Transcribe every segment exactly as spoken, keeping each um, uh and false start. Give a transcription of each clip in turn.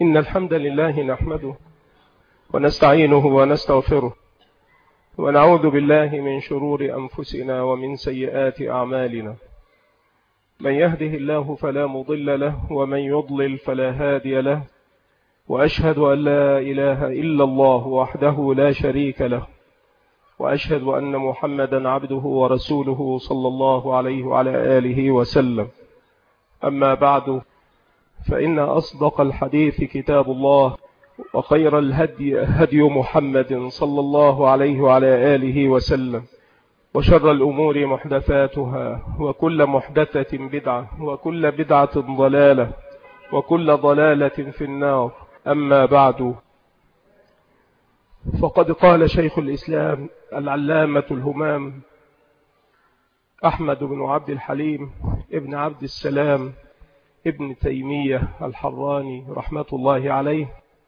إن الحمد لله نحمده ونستعينه ونستغفره ونعوذ بالله من شرور أنفسنا ومن سيئات أعمالنا. من يهده الله فلا مضل له ومن يضلل فلا هادي له، وأشهد أن لا إله إلا الله وحده لا شريك له، وأشهد أن محمدا عبده ورسوله صلى الله عليه وعلى آله وسلم. أما بعد، فإن أصدق الحديث كتاب الله، وخير الهدي هدي محمد صلى الله عليه وعلى آله وسلم، وشر الأمور محدثاتها، وكل محدثة بدعة، وكل بدعة ضلالة، وكل ضلالة في النار. أما بعد، فقد قال شيخ الإسلام العلامة الهمام أحمد بن عبد الحليم ابن عبد السلام ابن تيمية الحراني رحمة الله عليه: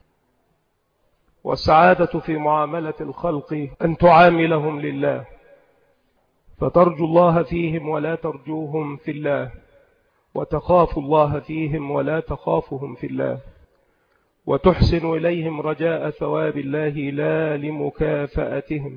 والسعادة في معاملة الخلق أن تعاملهم لله، فترجو الله فيهم ولا ترجوهم في الله، وتخاف الله فيهم ولا تخافهم في الله، وتحسن إليهم رجاء ثواب الله لا لمكافأتهم،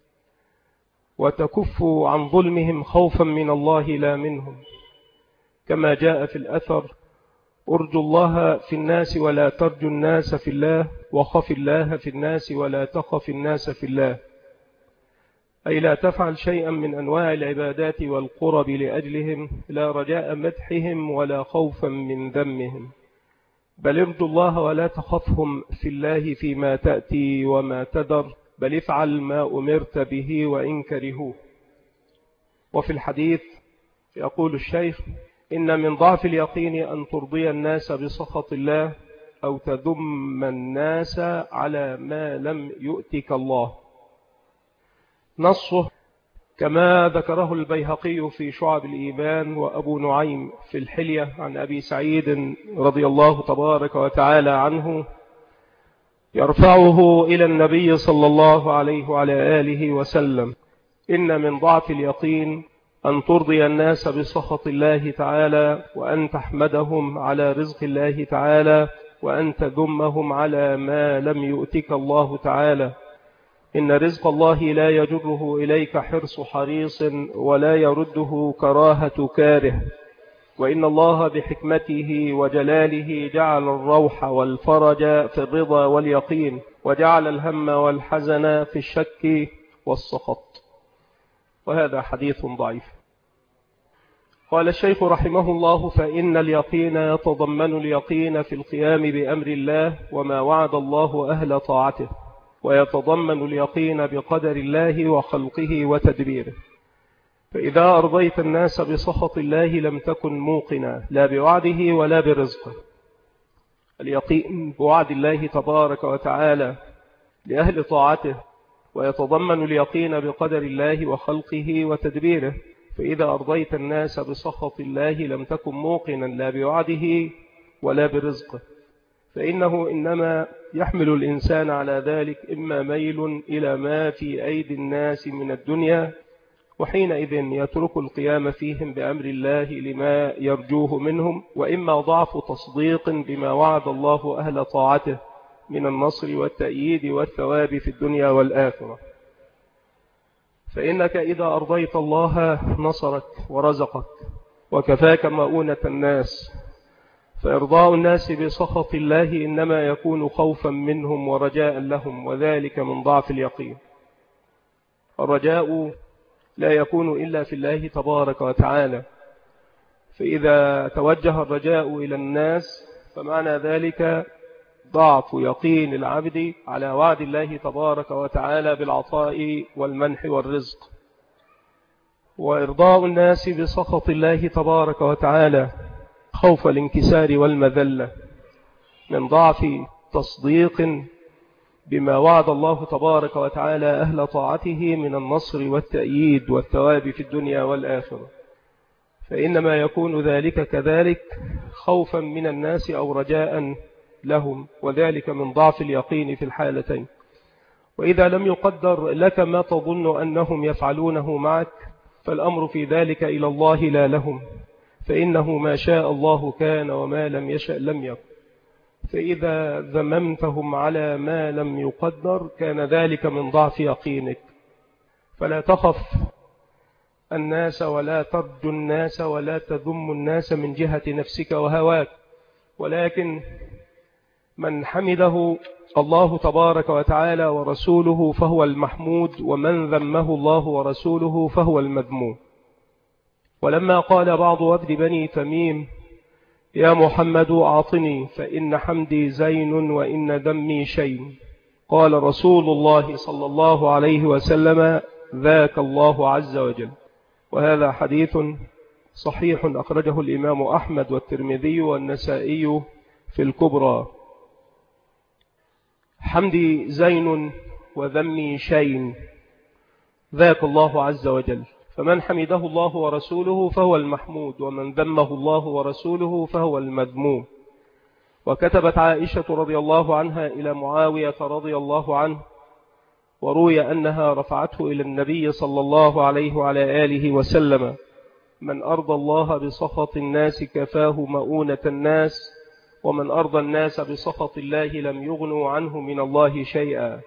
وتكف عن ظلمهم خوفا من الله لا منهم، كما جاء في الأثر: أرجو الله في الناس ولا ترجو الناس في الله، وخف الله في الناس ولا تخف الناس في الله. أي لا تفعل شيئا من أنواع العبادات والقرب لأجلهم، لا رجاء مدحهم ولا خوفا من ذمهم، بل ارجو الله ولا تخفهم في الله فيما تأتي وما تدر، بل افعل ما أمرت به وإن كرهوه. وفي الحديث يقول الشيخ: إن من ضعف اليقين أن ترضي الناس بسخط الله، أو تذم الناس على ما لم يؤتك الله. نصه كما ذكره البيهقي في شعب الإيمان، وأبو نعيم في الحلية، عن أبي سعيد رضي الله تبارك وتعالى عنه يرفعه إلى النبي صلى الله عليه وعلى آله وسلم: إن من ضعف اليقين أن ترضي الناس بسخط الله تعالى، وأن تحمدهم على رزق الله تعالى، وأن تذمهم على ما لم يؤتك الله تعالى. إن رزق الله لا يجره إليك حرص حريص، ولا يرده كراهة كاره، وإن الله بحكمته وجلاله جعل الروح والفرج في الرضا واليقين، وجعل الهم والحزن في الشك والسخط. وهذا حديث ضعيف. قال الشيخ رحمه الله: فإن اليقين يتضمن اليقين في القيام بأمر الله وما وعد الله أهل طاعته، ويتضمن اليقين بقدر الله وخلقه وتدبيره. فإذا أرضيت الناس بسخط الله لم تكن موقنا لا بوعده ولا برزقه. اليقين بوعد الله تبارك وتعالى لأهل طاعته، ويتضمن اليقين بقدر الله وخلقه وتدبيره. فإذا أرضيت الناس بسخط الله لم تكن موقنا لا بوعده ولا برزقه، فإنه إنما يحمل الإنسان على ذلك إما ميل إلى ما في أيدي الناس من الدنيا، وحينئذ يترك القيام فيهم بأمر الله لما يرجوه منهم، وإما ضعف تصديق بما وعد الله أهل طاعته من النصر والتأييد والثواب في الدنيا والآخرة. فإنك إذا أرضيت الله نصرك ورزقك وكفاك مؤونة الناس. فإرضاء الناس بسخط الله إنما يكون خوفا منهم ورجاء لهم، وذلك من ضعف اليقين. الرجاء لا يكون إلا في الله تبارك وتعالى، فإذا توجه الرجاء إلى الناس فمعنى ذلك ضعف يقين العبد على وعد الله تبارك وتعالى بالعطاء والمنح والرزق. وإرضاء الناس بسخط الله تبارك وتعالى خوف الانكسار والمذلة من ضعف تصديق بما وعد الله تبارك وتعالى أهل طاعته من النصر والتأييد والثواب في الدنيا والآخرة. فإنما يكون ذلك كذلك خوفا من الناس أو رجاء لهم، وذلك من ضعف اليقين في الحالتين. وإذا لم يقدر لك ما تظن أنهم يفعلونه معك، فالأمر في ذلك إلى الله لا لهم، فإنه ما شاء الله كان وما لم يشأ لم يكن. فإذا ذممتهم على ما لم يقدر كان ذلك من ضعف يقينك. فلا تخف الناس ولا ترجو الناس ولا تذم الناس من جهة نفسك وهواك، ولكن من حمده الله تبارك وتعالى ورسوله فهو المحمود، ومن ذمه الله ورسوله فهو المذموم. ولما قال بعض وفد بني تميم يا محمد أعطني فإن حمدي زين وإن ذمي شين، قال رسول الله صلى الله عليه وسلم ذاك الله عز وجل. وهذا حديث صحيح أخرجه الإمام أحمد والترمذي والنسائي في الكبرى. حمدي زين وذمي شين، ذاك الله عز وجل. فمن حمده الله ورسوله فهو المحمود، ومن ذمه الله ورسوله فهو المذموم. وكتبت عائشة رضي الله عنها إلى معاوية رضي الله عنه، وروي أنها رفعته إلى النبي صلى الله عليه وعلى آله وسلم: من أرضى الله بسخط الناس كفاه مؤونة الناس، ومن أرضى الناس بسخط الله لم يغنوا عنه من الله شيئا.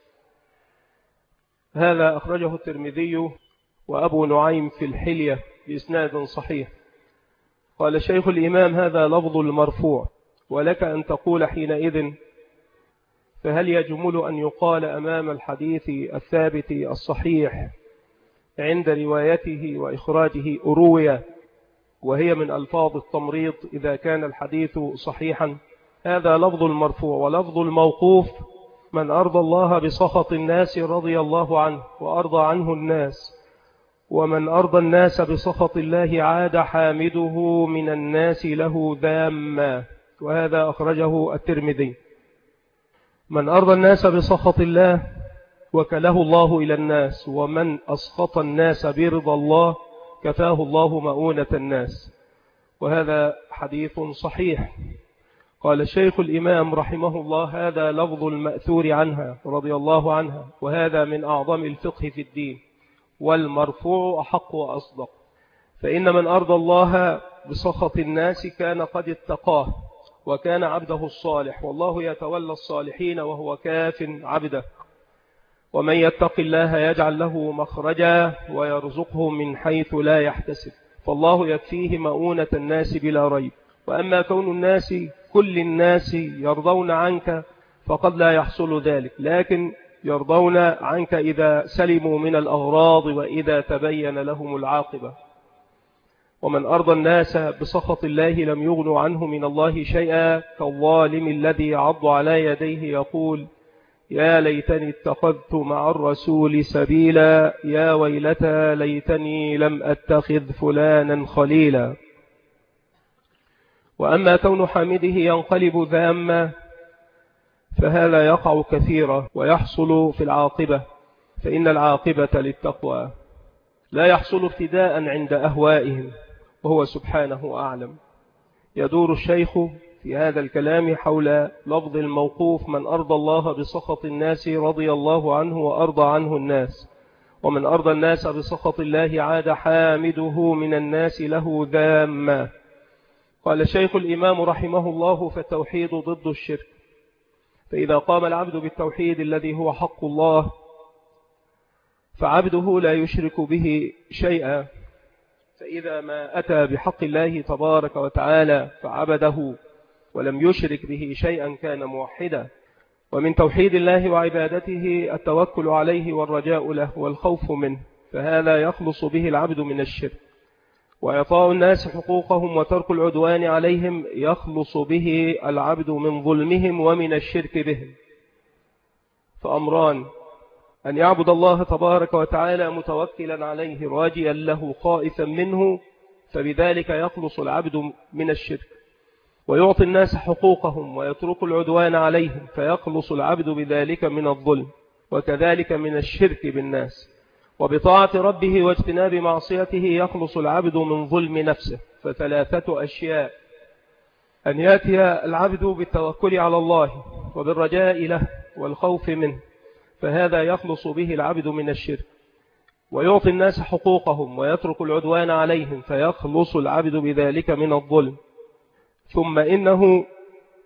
هذا أخرجه الترمذي وأبو نعيم في الحلية بإسناد صحيح. قال شيخ الإمام: هذا لفظ المرفوع. ولك أن تقول حينئذ: فهل يجمل أن يقال أمام الحديث الثابت الصحيح عند روايته وإخراجه أروية، وهي من ألفاظ التمريض إذا كان الحديث صحيحا؟ هذا لفظ المرفوع. ولفظ الموقوف: من أرضى الله بسخط الناس رضي الله عنه وأرضى عنه الناس، ومن أرضى الناس بسخط الله عاد حامده من الناس له ذاما. وهذا أخرجه الترمذي. من أرضى الناس بسخط الله وكله الله إلى الناس، ومن أسخط الناس برضا الله كفاه الله مؤونة الناس. وهذا حديث صحيح. قال الشيخ الإمام رحمه الله: هذا لفظ المأثور عنها رضي الله عنها، وهذا من أعظم الفقه في الدين، والمرفوع أحق وأصدق. فإن من أرضى الله بسخط الناس كان قد اتقاه وكان عبده الصالح، والله يتولى الصالحين وهو كاف عبده. ومن يتق الله يجعل له مخرجا ويرزقه من حيث لا يحتسب، فالله يكفيه مؤونة الناس بلا ريب. وأما كون الناس كل الناس يرضون عنك فقد لا يحصل ذلك، لكن يرضون عنك إذا سلموا من الأغراض وإذا تبين لهم العاقبة. ومن أرضى الناس بسخط الله لم يغنوا عنه من الله شيئا، كالظالم الذي يعض على يديه يقول: يا ليتني اتخذت مع الرسول سبيلا، يا ويلتى ليتني لم أتخذ فلانا خليلا. وأما كون حامده ينقلب ذاما فهذا يقع كثيرا ويحصل في العاقبة، فإن العاقبة للتقوى، لا يحصل ابتداء عند أهوائهم، وهو سبحانه أعلم. يدور الشيخ في هذا الكلام حول لفظ الموقوف: من أرضى الله بسخط الناس رضي الله عنه وأرضى عنه الناس، ومن أرضى الناس بسخط الله عاد حامده من الناس له ذاما. قال الشيخ الإمام رحمه الله: فالتوحيد ضد الشرك. فإذا قام العبد بالتوحيد الذي هو حق الله فعبده لا يشرك به شيئا، فإذا ما أتى بحق الله تبارك وتعالى فعبده ولم يشرك به شيئا كان موحدا. ومن توحيد الله وعبادته التوكل عليه والرجاء له والخوف منه، فهذا يخلص به العبد من الشرك. وإعطاء الناس حقوقهم وترك العدوان عليهم يخلص به العبد من ظلمهم ومن الشرك بهم. فأمران: أن يعبد الله تبارك وتعالى متوكلا عليه راجيا له خائفا منه، فبذلك يخلص العبد من الشرك، ويعطي الناس حقوقهم ويترك العدوان عليهم، فيخلص العبد بذلك من الظلم وكذلك من الشرك بالناس. وبطاعة ربه واجتناب معصيته يخلص العبد من ظلم نفسه. فثلاثة أشياء: أن يأتي العبد بالتوكل على الله وبالرجاء له والخوف منه، فهذا يخلص به العبد من الشرك، ويعطي الناس حقوقهم ويترك العدوان عليهم، فيخلص العبد بذلك من الظلم. ثم إنه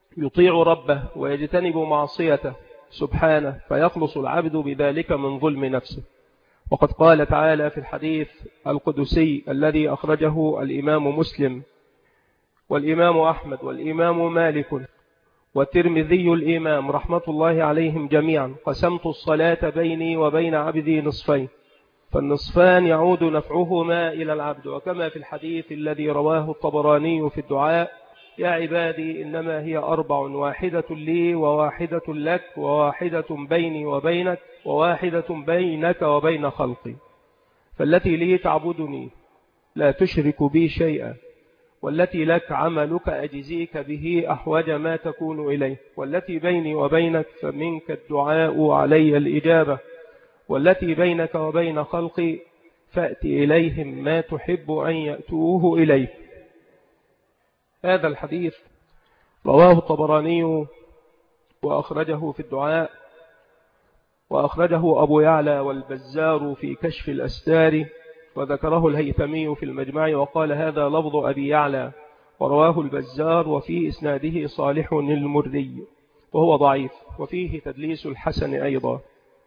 يطيع ربه ويجتنب معصيته سبحانه، فيخلص العبد بذلك من ظلم نفسه. وقد قال تعالى في الحديث القدسي الذي أخرجه الإمام مسلم والإمام أحمد والإمام مالك والترمذي الإمام رحمة الله عليهم جميعا: قسمت الصلاة بيني وبين عبدي نصفين، فالنصفان يعود نفعهما إلى العبد. وكما في الحديث الذي رواه الطبراني في الدعاء: يا عبادي إنما هي أربع، واحدة لي وواحدة لك وواحدة بيني وبينك وواحدة بينك وبين خلقي، فالتي لي تعبدني لا تشرك بي شيئا، والتي لك عملك أجزيك به أحوج ما تكون إليه، والتي بيني وبينك فمنك الدعاء علي الإجابة، والتي بينك وبين خلقي فأتي إليهم ما تحب أن يأتوه إليه. هذا الحديث رواه الطبراني وأخرجه في الدعاء، وأخرجه أبو يعلى والبزار في كشف الأستار، وذكره الهيثمي في المجمع وقال هذا لفظ أبي يعلى، ورواه البزار وفي إسناده صالح المردي وهو ضعيف، وفيه تدليس الحسن أيضا.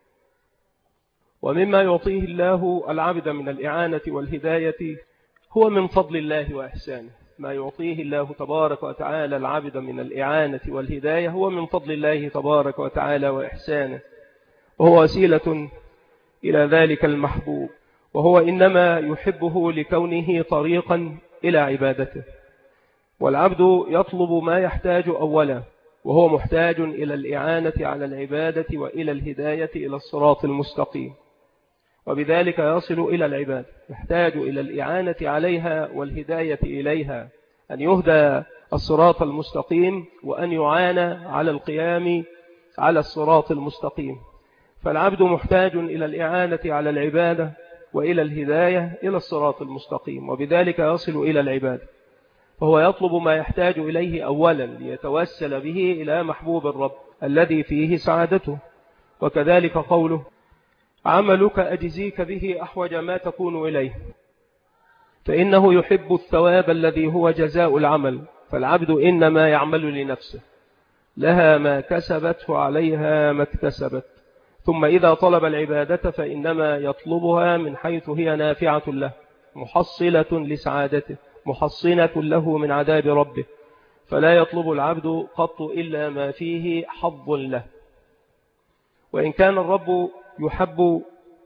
ومما يعطيه الله العبد من الإعانة والهداية هو من فضل الله وإحسانه. ما يعطيه الله تبارك وتعالى العبد من الإعانة والهداية هو من فضل الله تبارك وتعالى وإحسانه، وهو وسيلة إلى ذلك المحبوب، وهو إنما يحبه لكونه طريقا إلى عبادته. والعبد يطلب ما يحتاج أولا، وهو محتاج إلى الإعانة على العبادة وإلى الهداية إلى الصراط المستقيم، وبذلك يصل إلى العبادة. يحتاج إلى الإعانة عليها والهداية إليها، أن يهدى الصراط المستقيم وأن يعانى على القيام على الصراط المستقيم. فالعبد محتاج إلى الإعانة على العبادة وإلى الهداية إلى الصراط المستقيم، وبذلك يصل إلى العبادة. فهو يطلب ما يحتاج إليه أولا ليتوسل به إلى محبوب الرب الذي فيه سعادته. وكذلك قوله: عملك أجزيك به أحوج ما تكون إليه، فإنه يحب الثواب الذي هو جزاء العمل. فالعبد إنما يعمل لنفسه، لها ما كسبت وعليها ما اكتسبت. ثم إذا طلب العبادة فإنما يطلبها من حيث هي نافعة له، محصلة لسعادته، محصنة له من عذاب ربه. فلا يطلب العبد قط إلا ما فيه حظ له. وإن كان الرب يحب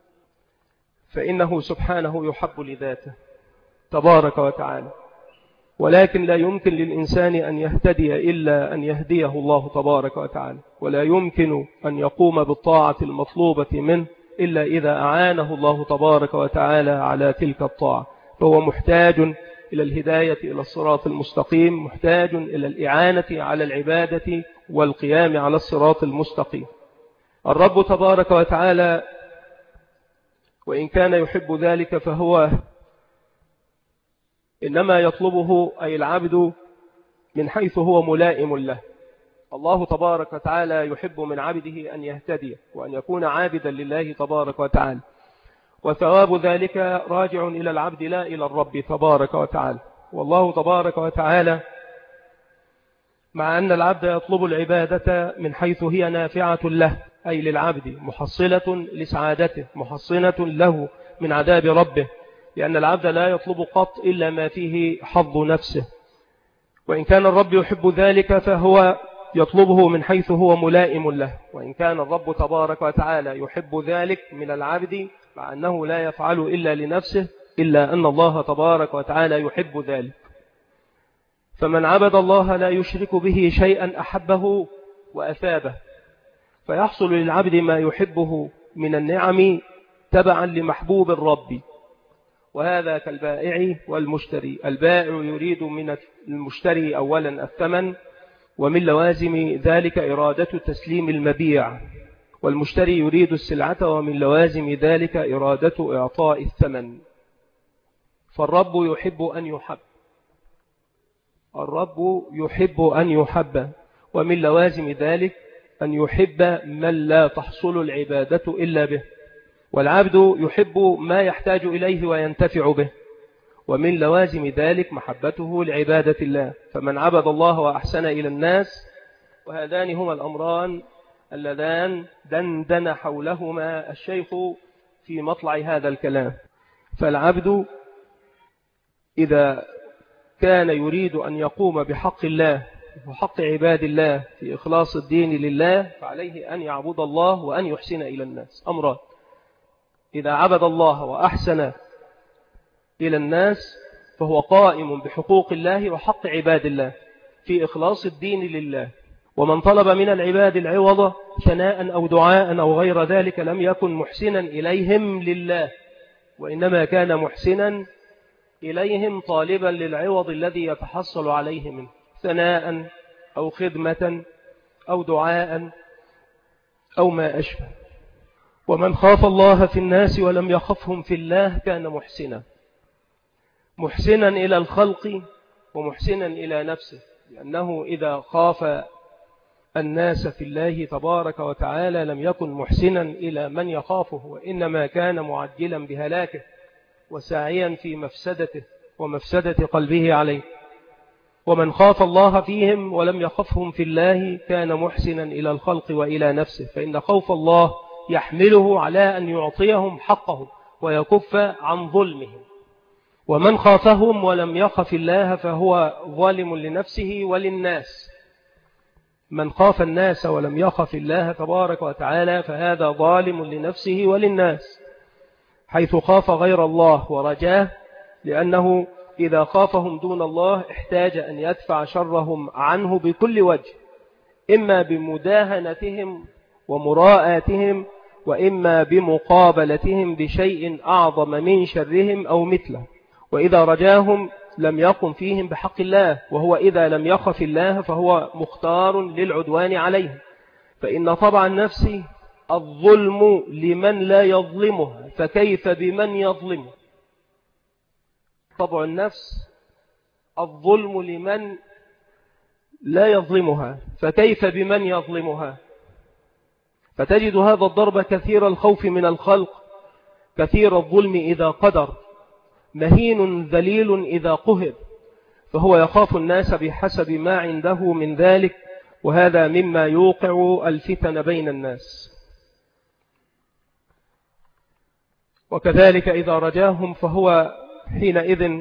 فإنه سبحانه يحب لذاته تبارك وتعالى، ولكن لا يمكن للإنسان أن يهتدي إلا أن يهديه الله تبارك وتعالى، ولا يمكن أن يقوم بالطاعة المطلوبة منه إلا إذا أعانه الله تبارك وتعالى على تلك الطاعة. فهو محتاج إلى الهداية إلى الصراط المستقيم، محتاج إلى الإعانة على العبادة والقيام على الصراط المستقيم. الرب تبارك وتعالى وإن كان يحب ذلك فهو إنما يطلبه أي العبد من حيث هو ملائم له. الله تبارك وتعالى يحب من عبده أن يهتدي وأن يكون عابدا لله تبارك وتعالى، وثواب ذلك راجع إلى العبد لا إلى الرب تبارك وتعالى. والله تبارك وتعالى مع أن العبد يطلب العبادة من حيث هي نافعة له أي للعبد، محصلة لسعادته، محصنة له من عذاب ربه، لأن العبد لا يطلب قط إلا ما فيه حظ نفسه. وإن كان الرب يحب ذلك فهو يطلبه من حيث هو ملائم له. وإن كان الرب تبارك وتعالى يحب ذلك من العبد مع أنه لا يفعل إلا لنفسه، إلا أن الله تبارك وتعالى يحب ذلك. فمن عبد الله لا يشرك به شيئا أحبه وأثابه، فيحصل للعبد ما يحبه من النعم تبعا لمحبوب الرب. وهذا كالبائع والمشتري، البائع يريد من المشتري أولا الثمن، ومن لوازم ذلك إرادة تسليم المبيع، والمشتري يريد السلعة، ومن لوازم ذلك إرادة إعطاء الثمن. فالرب يحب أن يحب، الرب يحب أن يحب، ومن لوازم ذلك أن يحب من لا تحصل العبادة إلا به. والعبد يحب ما يحتاج إليه وينتفع به، ومن لوازم ذلك محبته لعبادة الله. فمن عبد الله وأحسن إلى الناس وهذان هما الأمران اللذان دندن حولهما الشيخ في مطلع هذا الكلام. فالعبد إذا كان يريد أن يقوم بحق الله وحق عباد الله في إخلاص الدين لله فعليه أن يعبد الله وأن يحسن إلى الناس. أمران: إذا عبد الله وأحسن إلى الناس فهو قائم بحقوق الله وحق عباد الله في إخلاص الدين لله. ومن طلب من العباد العوض ثناء أو دعاء أو غير ذلك لم يكن محسنا إليهم لله، وإنما كان محسنا إليهم طالبا للعوض الذي يتحصل عليه منه، ثناء أو خدمة أو دعاء أو ما أشبه. ومن خاف الله في الناس ولم يخفهم في الله كان محسنا، محسنا إلى الخلق ومحسنا إلى نفسه، لأنه إذا خاف الناس في الله تبارك وتعالى لم يكن محسنا إلى من يخافه، وإنما كان معجلا بهلاكه وساعيا في مفسدته ومفسدة قلبه عليه. ومن خاف الله فيهم ولم يخفهم في الله كان محسنا إلى الخلق وإلى نفسه، فإن خوف الله يحمله على أن يعطيهم حقه ويكف عن ظلمهم. ومن خافهم ولم يخف الله فهو ظالم لنفسه وللناس. من خاف الناس ولم يخف الله تبارك وتعالى فهذا ظالم لنفسه وللناس، حيث خاف غير الله ورجاه، لأنه إذا خافهم دون الله احتاج أن يدفع شرهم عنه بكل وجه، إما بمداهنتهم ومراءاتهم، وإما بمقابلتهم بشيء أعظم من شرهم أو مثله. وإذا رجاهم لم يقم فيهم بحق الله، وهو إذا لم يخف الله فهو مختار للعدوان عليه، فإن طبع النفس الظلم لمن لا يظلمها، فكيف بمن يظلمه؟ طبع النفس الظلم لمن لا يظلمها، فكيف بمن يظلمها؟ فتجد هذا الضرب كثير الخوف من الخلق، كثير الظلم إذا قدر، مهين ذليل إذا قهر، فهو يخاف الناس بحسب ما عنده من ذلك، وهذا مما يوقع الفتن بين الناس. وكذلك إذا رجاهم فهو حينئذ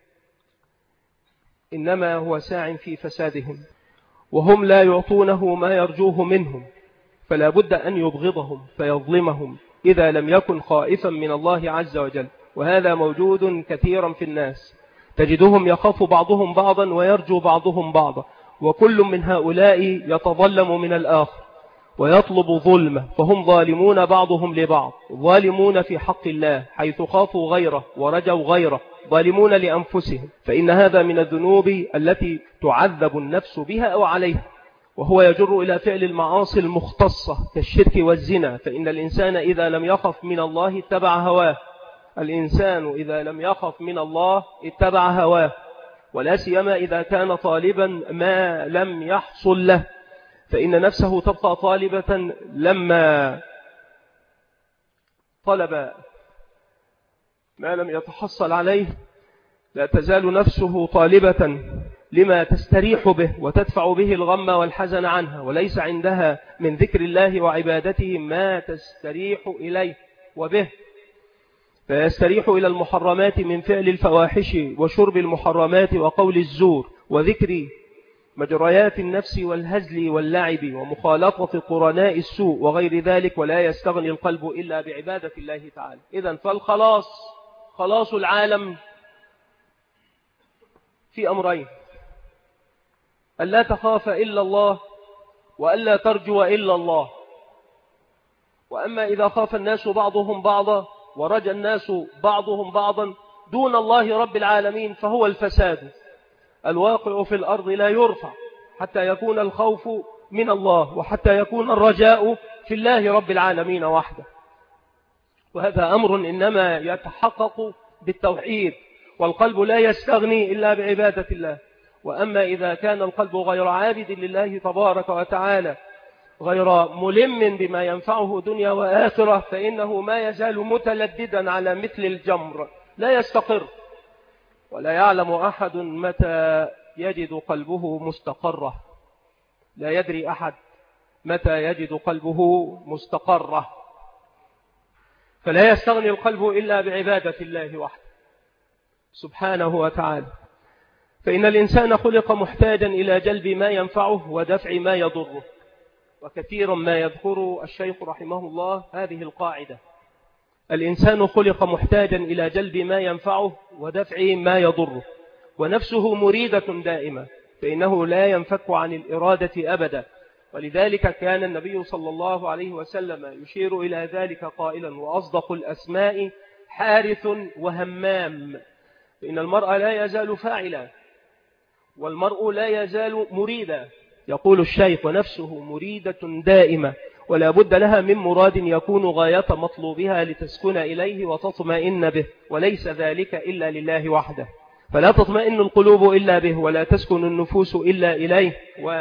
إنما هو ساع في فسادهم، وهم لا يعطونه ما يرجوه منهم، فلا بد أن يبغضهم فيظلمهم إذا لم يكن خائفا من الله عز وجل. وهذا موجود كثيرا في الناس، تجدهم يخاف بعضهم بعضا ويرجو بعضهم بعضا، وكل من هؤلاء يتظلم من الآخر ويطلب ظلمه، فهم ظالمون بعضهم لبعض، ظالمون في حق الله حيث خافوا غيره ورجوا غيره، ظالمون لأنفسهم، فإن هذا من الذنوب التي تعذب النفس بها أو عليها، وهو يجر إلى فعل المعاصي المختصة كالشرك والزنا. فإن الإنسان إذا لم يخف من الله اتبع هواه، الإنسان إذا لم يخف من الله اتبع هواه، ولا سيما إذا كان طالبا ما لم يحصل له، فإن نفسه تبقى طالبة لما طلب ما لم يتحصل عليه، لا تزال نفسه طالبة لما تستريح به وتدفع به الغم والحزن عنها، وليس عندها من ذكر الله وعبادته ما تستريح إليه وبه، فيستريح إلى المحرمات من فعل الفواحش وشرب المحرمات وقول الزور وذكر مجريات النفس والهزل واللعب ومخالطة قرناء السوء وغير ذلك، ولا يستغني القلب إلا بعبادة الله تعالى. إذن فالخلاص خلاص العالم في أمرين: ألا تخاف إلا الله، وألا ترجو إلا الله. وأما إذا خاف الناس بعضهم بعضا ورجى الناس بعضهم بعضا دون الله رب العالمين فهو الفساد الواقع في الأرض، لا يرفع حتى يكون الخوف من الله وحتى يكون الرجاء في الله رب العالمين وحده. وهذا أمر إنما يتحقق بالتوحيد، والقلب لا يستغني إلا بعبادة الله. وأما إذا كان القلب غير عابد لله تبارك وتعالى، غير ملم بما ينفعه دنيا وآخرة، فإنه ما يزال متلددا على مثل الجمر لا يستقر، ولا يعلم أحد متى يجد قلبه مستقرة، لا يدري أحد متى يجد قلبه مستقرة، فلا يستغني القلب إلا بعبادة الله وحده سبحانه وتعالى. فإن الإنسان خلق محتاجا إلى جلب ما ينفعه ودفع ما يضره، وكثيرا ما يذكر الشيخ رحمه الله هذه القاعدة: الإنسان خلق محتاجا إلى جلب ما ينفعه ودفع ما يضره، ونفسه مريدة دائمة، فإنه لا ينفك عن الإرادة أبدا. ولذلك كان النبي صلى الله عليه وسلم يشير إلى ذلك قائلا: وأصدق الأسماء حارث وهمام. فإن المرء لا يزال فاعلا، والمرء لا يزال مريدا. يقول الشيخ: ونفسه مريدة دائمة، ولا بد لها من مراد يكون غاية مطلوبها لتسكن إليه وتطمئن به، وليس ذلك إلا لله وحده. فلا تطمئن القلوب إلا به، ولا تسكن النفوس إلا إليه.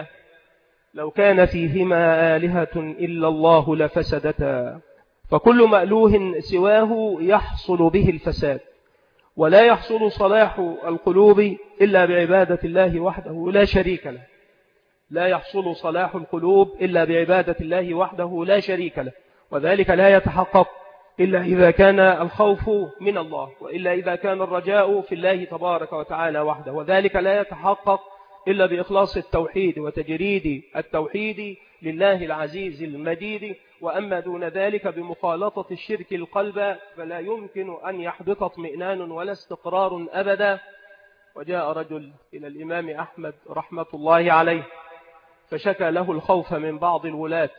ولو كان فيهما آلهة إلا الله لفسدتا، فكل مألوه سواه يحصل به الفساد، ولا يحصل صلاح القلوب إلا بعبادة الله وحده لا شريك له. لا يحصل صلاح القلوب إلا بعبادة الله وحده لا شريك له، وذلك لا يتحقق إلا إذا كان الخوف من الله، وإلا إذا كان الرجاء في الله تبارك وتعالى وحده، وذلك لا يتحقق إلا بإخلاص التوحيد وتجريد التوحيد لله العزيز المجيد. وأما دون ذلك بمخالطة الشرك القلب فلا يمكن أن يحدث اطمئنان ولا استقرار أبدا. وجاء رجل إلى الإمام أحمد رحمة الله عليه فشكى له الخوف من بعض الولاة،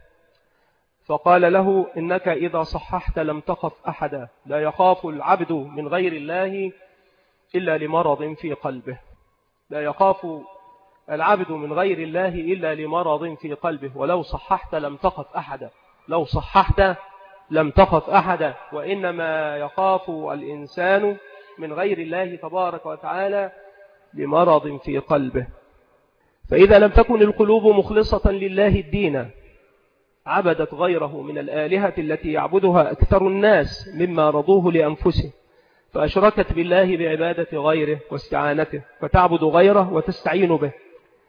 فقال له: إنك إذا صححت لم تخف أحدا، لا يخاف العبد من غير الله إلا لمرض في قلبه. لا يخاف العبد من غير الله إلا لمرض في قلبه، ولو صححت لم تخف أحدا، لو صححت لم تخف أحدا. وإنما يخاف الإنسان من غير الله تبارك وتعالى لمرض في قلبه. فإذا لم تكن القلوب مخلصة لله الدين عبدت غيره من الآلهة التي يعبدها أكثر الناس مما رضوه لأنفسهم، فأشركت بالله بعبادة غيره واستعانته، فتعبد غيره وتستعين به.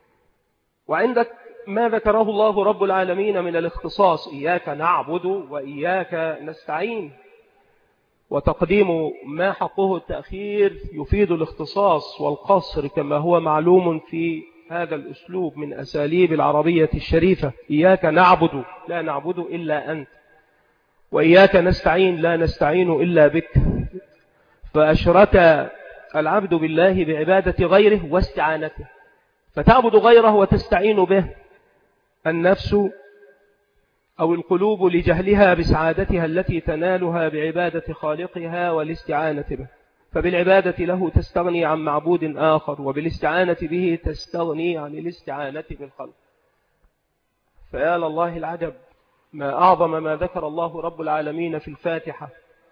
وعندك ما ذكره الله رب العالمين من الاختصاص: إياك نعبد وإياك نستعين، وتقديم ما حقه التأخير يفيد الاختصاص والقصر كما هو معلوم في هذا الأسلوب من أساليب العربية الشريفة. إياك نعبد، لا نعبد إلا أنت، وإياك نستعين، لا نستعين إلا بك. فأشرك العبد بالله بعبادة غيره واستعانته، فتعبد غيره وتستعين به النفس أو القلوب لجهلها بسعادتها التي تنالها بعبادة خالقها والاستعانة به. فبالعبادة له تستغني عن معبود آخر، وبالاستعانة به تستغني عن الاستعانة بالخلق. فيا لله العجب، ما أعظم ما ذكر الله رب العالمين في الفاتحة،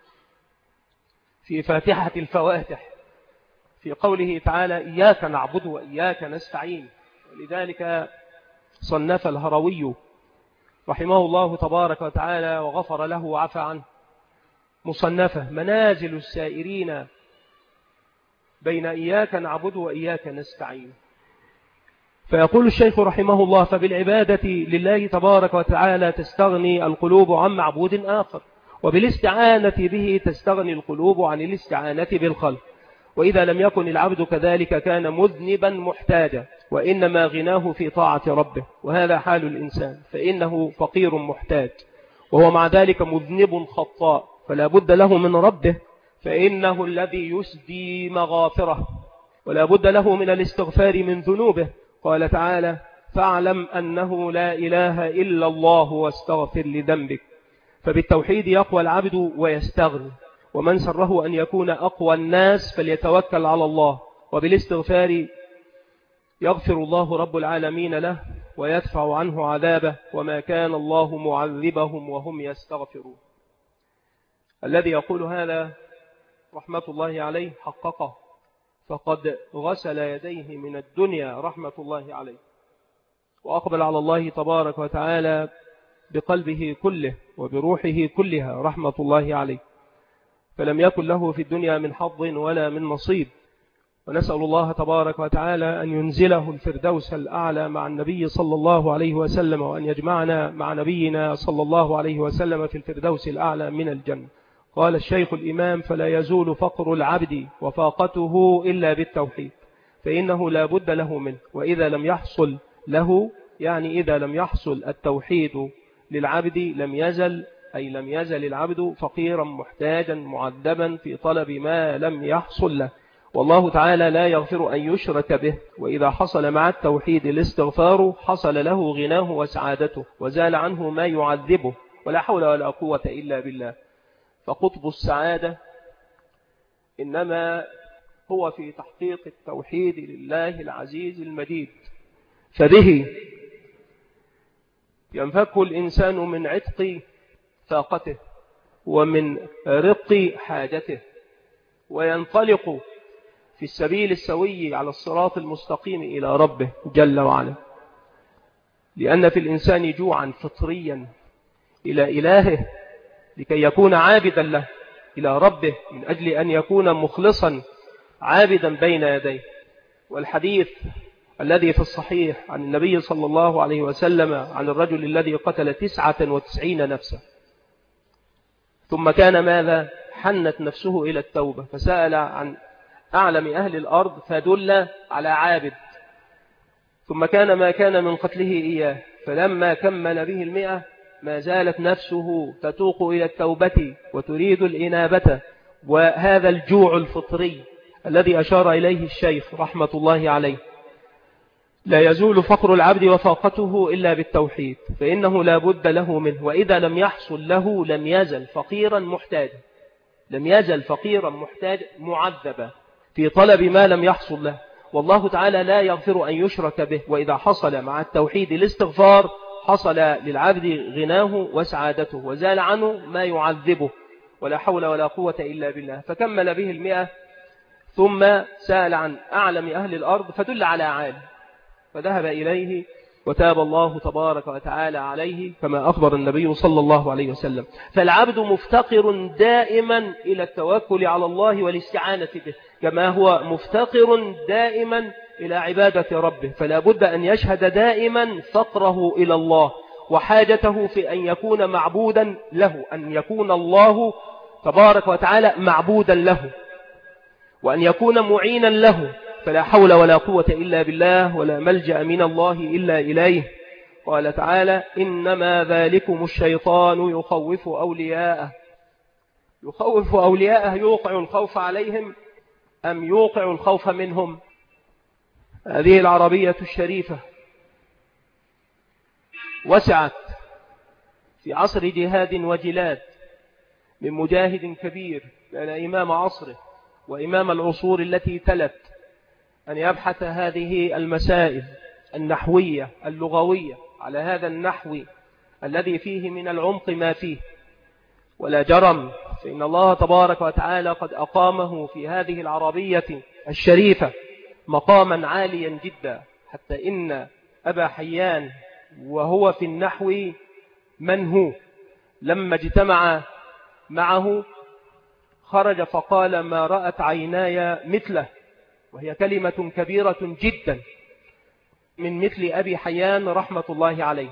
في فاتحة الفواتح، في قوله تعالى: إياك نعبد وإياك نستعين. ولذلك صنف الهروي رحمه الله تبارك وتعالى وغفر له وعفى عنه مصنفة منازل السائرين بين إياك نعبد وإياك نستعين. فيقول الشيخ رحمه الله: فبالعبادة لله تبارك وتعالى تستغني القلوب عن معبود آخر، وبالاستعانة به تستغني القلوب عن الاستعانة بالخلق. وإذا لم يكن العبد كذلك كان مذنبا محتاجا، وإنما غناه في طاعة ربه، وهذا حال الإنسان، فإنه فقير محتاج، وهو مع ذلك مذنب خطاء، فلا بد له من ربه، فإنه الذي يسدي مغافره، ولا بد له من الاستغفار من ذنوبه. قال تعالى: فاعلم أنه لا إله إلا الله واستغفر لذنبك. فبالتوحيد يقوى العبد ويستغني، ومن سره أن يكون أقوى الناس فليتوكل على الله، وبالاستغفار يغفر الله رب العالمين له ويدفع عنه عذابه، وما كان الله معذبهم وهم يستغفرون. الذي يقول هذا رحمة الله عليه حققه، فقد غسل يديه من الدنيا رحمة الله عليه، وأقبل على الله تبارك وتعالى بقلبه كله وبروحه كلها رحمة الله عليه، فلم يكن له في الدنيا من حظ ولا من نصيب، ونسأل الله تبارك وتعالى أن ينزله الفردوس الأعلى مع النبي صلى الله عليه وسلم، وأن يجمعنا مع نبينا صلى الله عليه وسلم في الفردوس الأعلى من الجنة. قال الشيخ الإمام: فلا يزول فقر العبد وفاقته إلا بالتوحيد، فإنه لا بد له منه، وإذا لم يحصل له، يعني إذا لم يحصل التوحيد للعبد لم يزل، أي لم يزل العبد فقيرا محتاجا معذبا في طلب ما لم يحصل له. والله تعالى لا يغفر أن يشرك به، وإذا حصل مع التوحيد الاستغفار حصل له غناه وسعادته، وزال عنه ما يعذبه، ولا حول ولا قوة إلا بالله. فقطب السعادة إنما هو في تحقيق التوحيد لله العزيز المجيد، فبه ينفك الإنسان من عتق فاقته ومن رق حاجته، وينطلق في السبيل السوي على الصراط المستقيم إلى ربه جل وعلا. لأن في الإنسان جوعا فطريا إلى إلهه لكي يكون عابدا له، إلى ربه، من أجل أن يكون مخلصا عابدا بين يديه. والحديث الذي في الصحيح عن النبي صلى الله عليه وسلم عن الرجل الذي قتل تسعة وتسعين نفسا ثم كان ماذا؟ حنت نفسه إلى التوبة، فسأل عن أعلم أهل الأرض فدل على عابد، ثم كان ما كان من قتله إياه، فلما كمل به المئة ما زالت نفسه تتوق إلى التوبة وتريد الإنابة. وهذا الجوع الفطري الذي أشار إليه الشيخ رحمة الله عليه. لا يزول فقر العبد وفاقته إلا بالتوحيد، فإنه لا بد له منه، وإذا لم يحصل له لم يزل فقيرا محتاجا، لم يزل فقيرا محتاج معذبا في طلب ما لم يحصل له. والله تعالى لا يغفر أن يشرك به، وإذا حصل مع التوحيد الاستغفار حصل للعبد غناه وسعادته، وزال عنه ما يعذبه، ولا حول ولا قوة إلا بالله. فكمل به المئة ثم سأل عن أعلم أهل الأرض فدل على عالم، فذهب إليه وتاب الله تبارك وتعالى عليه كما أخبر النبي صلى الله عليه وسلم. فالعبد مفتقر دائما إلى التوكل على الله والاستعانة به، كما هو مفتقر دائما إلى عبادة ربه. فلا بد أن يشهد دائما فقره إلى الله وحاجته في أن يكون معبودا له، أن يكون الله تبارك وتعالى معبودا له، وأن يكون معينا له. فلا حول ولا قوة إلا بالله، ولا ملجأ من الله إلا إليه. قال تعالى: إنما ذلكم الشيطان يخوف أولياءه. يخوف أولياءه، يوقع الخوف عليهم أم يوقع الخوف منهم؟ هذه العربية الشريفة وسعت في عصر جهاد وجلاد من مجاهد كبير كان إمام عصره وإمام العصور التي تلت، أن يبحث هذه المسائل النحوية اللغوية على هذا النحو الذي فيه من العمق ما فيه. ولا جرم فإن الله تبارك وتعالى قد أقامه في هذه العربية الشريفة مقاما عاليا جدا، حتى إن أبا حيان وهو في النحو من هو لما اجتمع معه خرج فقال: ما رأت عيناي مثله، وهي كلمة كبيرة جدا من مثل أبي حيان رحمة الله عليه.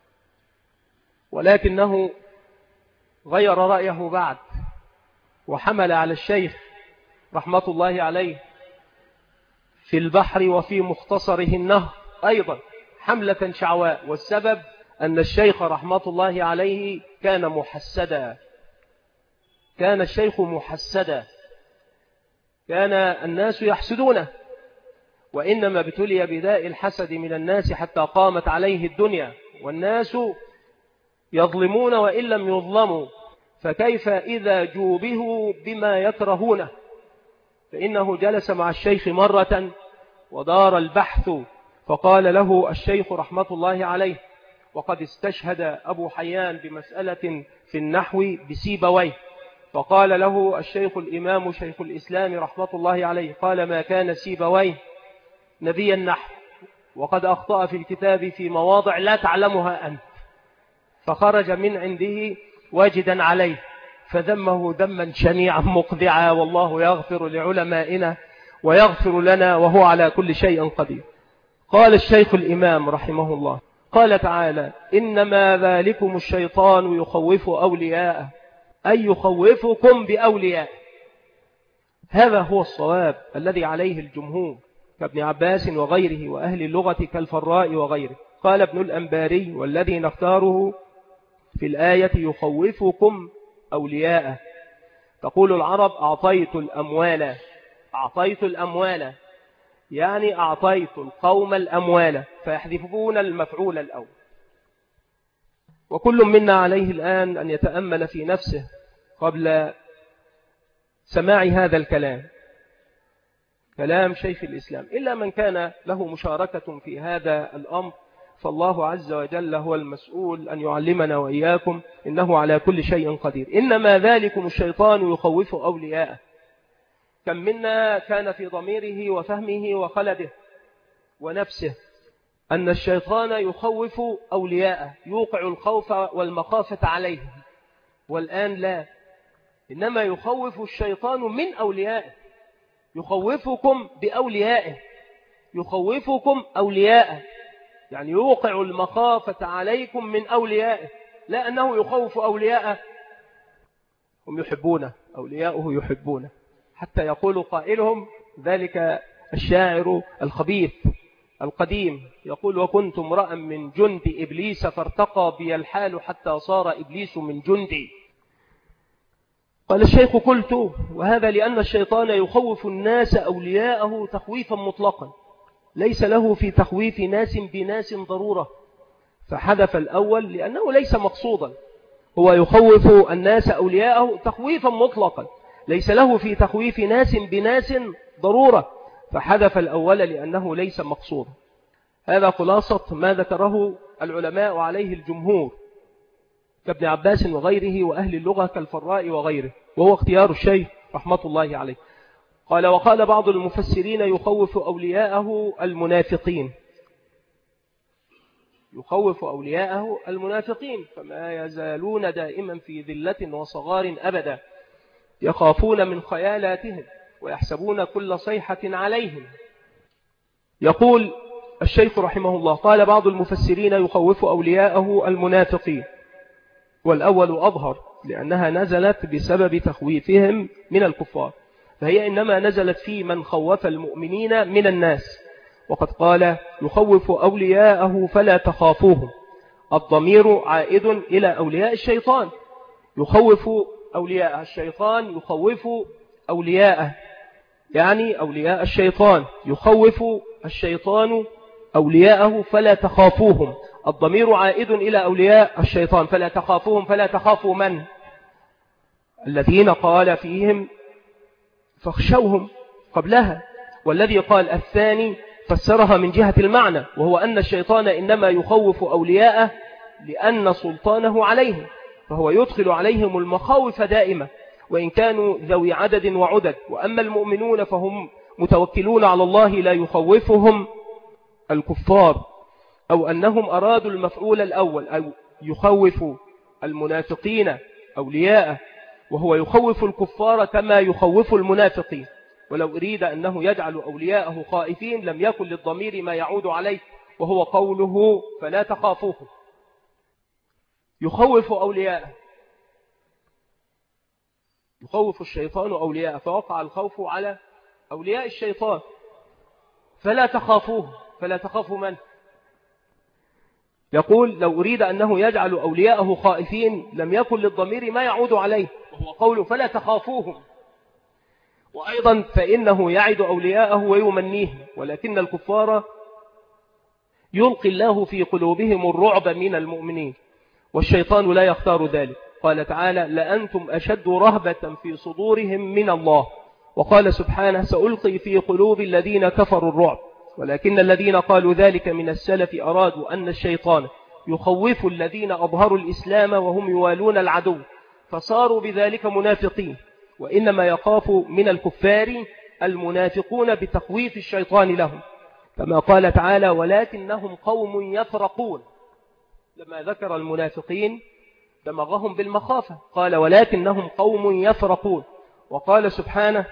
ولكنه غير رأيه بعد، وحمل على الشيخ رحمة الله عليه في البحر وفي مختصره النهر أيضا حملة شعواء. والسبب أن الشيخ رحمة الله عليه كان محسدا، كان الشيخ محسدا، كان الناس يحسدونه، وإنما ابتلي بداء الحسد من الناس حتى قامت عليه الدنيا، والناس يظلمون وإن لم يظلموا، فكيف إذا جوبهوا بما يكرهونه؟ فإنه جلس مع الشيخ مرة ودار البحث، فقال له الشيخ رحمة الله عليه، وقد استشهد أبو حيان بمسألة في النحو بسيبويه، فقال له الشيخ الإمام شيخ الإسلام رحمة الله عليه، قال: ما كان سيبويه نبي النحو، وقد أخطأ في الكتاب في مواضع لا تعلمها أنت. فخرج من عنده واجدا عليه، فذمه ذما شنيعا مقذعا، والله يغفر لعلمائنا ويغفر لنا وهو على كل شيء قدير. قال الشيخ الإمام رحمه الله قال تعالى: إنما ذلكم الشيطان يخوف أولياءه، أي يخوفكم بأولياء. هذا هو الصواب الذي عليه الجمهور كابن عباس وغيره وأهل اللغة كالفراء وغيره. قال ابن الأنباري: والذي نختاره في الآية يخوفكم أولياءه. تقول العرب: أعطيت الأموال، أعطيت الأموال يعني أعطيت القوم الأموال، فيحذفون المفعول الأول. وكل منا عليه الآن أن يتأمل في نفسه قبل سماع هذا الكلام، كلام شيخ الإسلام، إلا من كان له مشاركة في هذا الأمر، فالله عز وجل هو المسؤول أن يعلمنا وإياكم إنه على كل شيء قدير. إنما ذلكم الشيطان يخوف أولياءه. كم منا كان في ضميره وفهمه وخلده ونفسه أن الشيطان يخوف أولياءه، يوقع الخوف والمخافة عليه، والآن لا، إنما يخوف الشيطان من أوليائه، يخوفكم بأوليائه، يخوفكم أوليائه، يعني يوقع المخافة عليكم من أوليائه، لا أنه يخوف أوليائه هم يحبونه، أولياؤه يحبونه، حتى يقول قائلهم ذلك الشاعر الخبيث القديم يقول: وكنت امرأ من جند إبليس فارتقى بي الحال حتى صار إبليس من جندي. قال الشيخ: قلت: وهذا لأن الشيطان يخوف الناس أولياءه تخويفا مطلقا، ليس له في تخويف ناس بناس ضرورة، فحذف الأول لأنه ليس مقصودا. هو يخوف الناس أولياءه تخويفا مطلقا، ليس له في تخويف ناس بناس ضرورة، فحذف الأول لأنه ليس مقصودا. هذا خلاصة ما ذكره العلماء عليه الجمهور كابن عباس وغيره وأهل اللغة كالفراء وغيره، وهو اختيار الشيخ رحمة الله عليه. قال: وقال بعض المفسرين يخوف أولياءه المنافقين، يخوف أولياءه المنافقين، فما يزالون دائما في ذلة وصغار أبدا، يخافون من خيالاتهم ويحسبون كل صيحة عليهم. يقول الشيخ رحمه الله: قال بعض المفسرين يخوف أولياءه المنافقين، والأول أظهر لأنها نزلت بسبب تخويفهم من الكفار، فهي إنما نزلت في من خوف المؤمنين من الناس، وقد قال: يخوف أولياءه فلا تخافوهم. الضمير عائد إلى أولياء الشيطان، يخوف أولياء الشيطان، يخوف أولياءه يعني أولياء الشيطان، يخوف الشيطان أولياءه فلا تخافوهم. الضمير عائد إلى أولياء الشيطان، فلا تخافوهم، فلا تخافوا من؟ الذين قال فيهم فاخشوهم قبلها، والذي قال الثاني فسرها من جهة المعنى، وهو أن الشيطان إنما يخوف أولياءه لأن سلطانه عليهم، فهو يدخل عليهم المخاوف دائما وإن كانوا ذوي عدد وعدد. وأما المؤمنون فهم متوكلون على الله، لا يخوفهم الكفار، أو أنهم أرادوا المفعول الأول، أو يخوف المنافقين أولياءه وهو يخوف الكفار كما يخوف المنافقين. ولو أريد أنه يجعل أولياءه خائفين لم يكن للضمير ما يعود عليه، وهو قوله فلا تخافوهم. يخوف أولياءه، يخوف الشيطان أولياءه، فوقع الخوف على أولياء الشيطان، فلا تخافوه، فلا تخافوا من؟ يقول: لو أريد أنه يجعل أولياءه خائفين لم يكن للضمير ما يعود عليه، وهو قوله فلا تخافوهم. وأيضا فإنه يعد أولياءه ويمنيهم، ولكن الكفار يلقي الله في قلوبهم الرعب من المؤمنين، والشيطان لا يختار ذلك. قال تعالى: لأنتم أشد رهبة في صدورهم من الله. وقال سبحانه: سألقي في قلوب الذين كفروا الرعب. ولكن الذين قالوا ذلك من السلف أرادوا أن الشيطان يخوف الذين أظهروا الإسلام وهم يوالون العدو، فصاروا بذلك منافقين. وإنما يخاف من الكفار المنافقون بتخويف الشيطان لهم، كما قال تعالى: ولكنهم قوم يفرقون. لما ذكر المنافقين دمغهم بالمخافة، قال: ولكنهم قوم يفرقون. وقال سبحانه: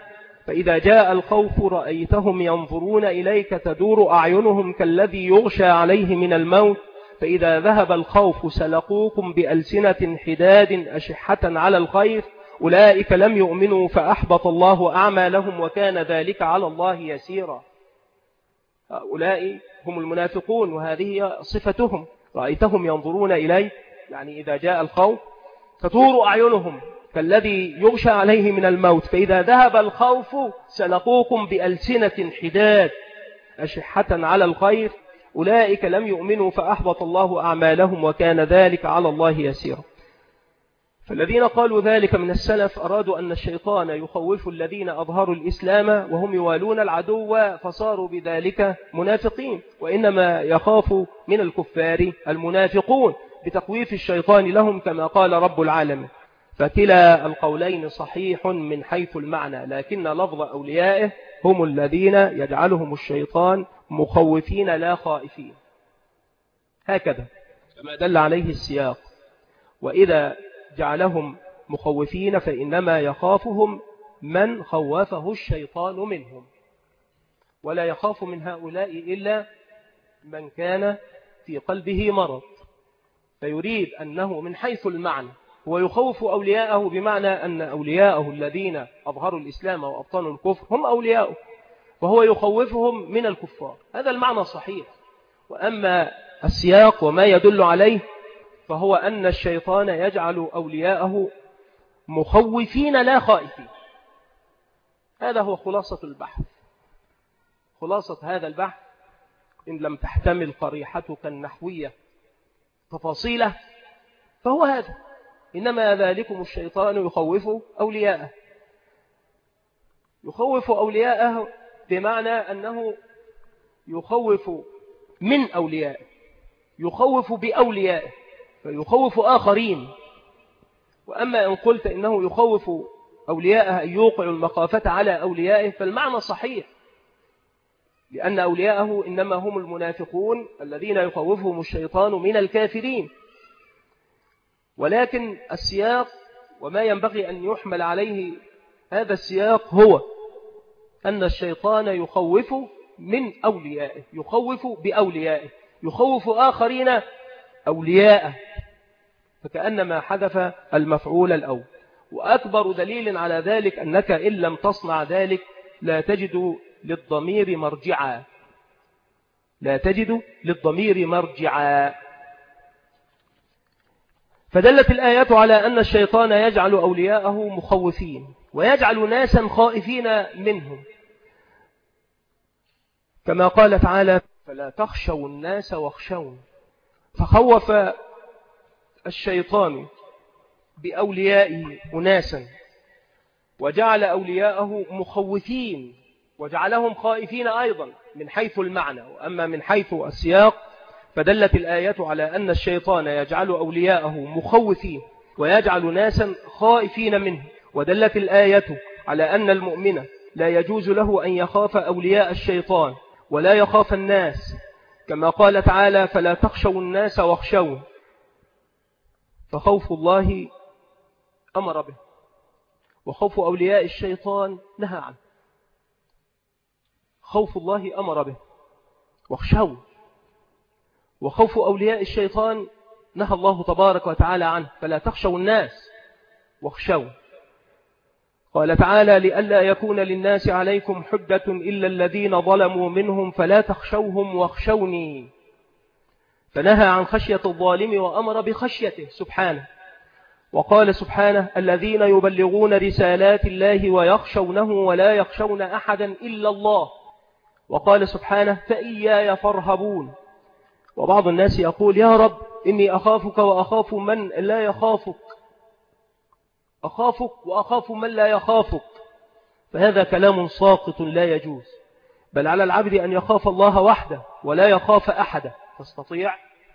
فإذا جاء الخوف رأيتهم ينظرون إليك تدور أعينهم كالذي يغشى عليه من الموت فإذا ذهب الخوف سلقوكم بألسنة حداد أشحة على الخير أولئك لم يؤمنوا فأحبط الله أعمالهم وكان ذلك على الله يسيرا. هؤلاء هم المنافقون وهذه صفتهم. رأيتهم ينظرون إليك يعني إذا جاء الخوف تدور أعينهم كالذي يغشى عليه من الموت فإذا ذهب الخوف سلقوكم بألسنة حداد أشحة على الخير أولئك لم يؤمنوا فأحبط الله أعمالهم وكان ذلك على الله يسيرا. فالذين قالوا ذلك من السلف أرادوا أن الشيطان يخوف الذين أظهروا الإسلام وهم يوالون العدو فصاروا بذلك منافقين، وإنما يخاف من الكفار المنافقون بتخويف الشيطان لهم كما قال رب العالمين. فكلا القولين صحيح من حيث المعنى، لكن لفظ أوليائه هم الذين يجعلهم الشيطان مخوفين لا خائفين، هكذا كما دل عليه السياق. وإذا جعلهم مخوفين فإنما يخافهم من خوفه الشيطان منهم، ولا يخاف من هؤلاء إلا من كان في قلبه مرض، فيريد أنه من حيث المعنى هو يخوف أولياءه بمعنى أن أولياءه الذين أظهروا الإسلام وأبطنوا الكفر هم أولياءه، وهو يخوفهم من الكفار، هذا المعنى صحيح. وأما السياق وما يدل عليه فهو أن الشيطان يجعل أولياءه مخوفين لا خائفين. هذا هو خلاصة البحث. خلاصة هذا البحث إن لم تحتمل قريحتك النحوية تفاصيله فهو هذا، إنما ذلكم الشيطان يخوف أولياءه. يخوف أولياءه بمعنى أنه يخوف من أوليائه، يخوف بأوليائه، فيخوف آخرين. وأما إن قلت إنه يخوف أولياءه أن يوقعوا المخافة على أوليائه فالمعنى صحيح، لأن أولياءه إنما هم المنافقون الذين يخوفهم الشيطان من الكافرين. ولكن السياق وما ينبغي أن يحمل عليه هذا السياق هو أن الشيطان يخوف من أوليائه، يخوف بأوليائه، يخوف آخرين أولياءه، فكأنما حذف المفعول الأول. وأكبر دليل على ذلك أنك إن لم تصنع ذلك لا تجد للضمير مرجعا، لا تجد للضمير مرجعا. فدلت الآيات على أن الشيطان يجعل أولياءه مخوفين ويجعل ناسا خائفين منهم، كما قال تعالى فلا تخشوا الناس واخشون. فخوف الشيطان بأوليائه أناسا وجعل أولياءه مخوفين وجعلهم خائفين أيضا من حيث المعنى. وأما من حيث السياق فدلت الآيات على أن الشيطان يجعل أولياءه مخوفين ويجعل ناسا خائفين منه. ودلت الآية على أن المؤمن لا يجوز له أن يخاف أولياء الشيطان ولا يخاف الناس، كما قال تعالى فلا تخشوا الناس واخشون. فخوف الله أمر به، وخوف أولياء الشيطان نهى عنه. خوف الله أمر به واخشوا، وخوف أولياء الشيطان نهى الله تبارك وتعالى عنه فلا تخشوا الناس واخشوا. قال تعالى لئلا يكون للناس عليكم حجة إلا الذين ظلموا منهم فلا تخشوهم واخشوني. فنهى عن خشية الظالم وأمر بخشيته سبحانه. وقال سبحانه الذين يبلغون رسالات الله ويخشونه ولا يخشون أحدا إلا الله. وقال سبحانه فإياي فارهبون. وبعض الناس يقول يا رب إني أخافك وأخاف من لا يخافك، أخافك وأخاف من لا يخافك، فهذا كلام ساقط لا يجوز، بل على العبد أن يخاف الله وحده ولا يخاف أحدا. تستطيع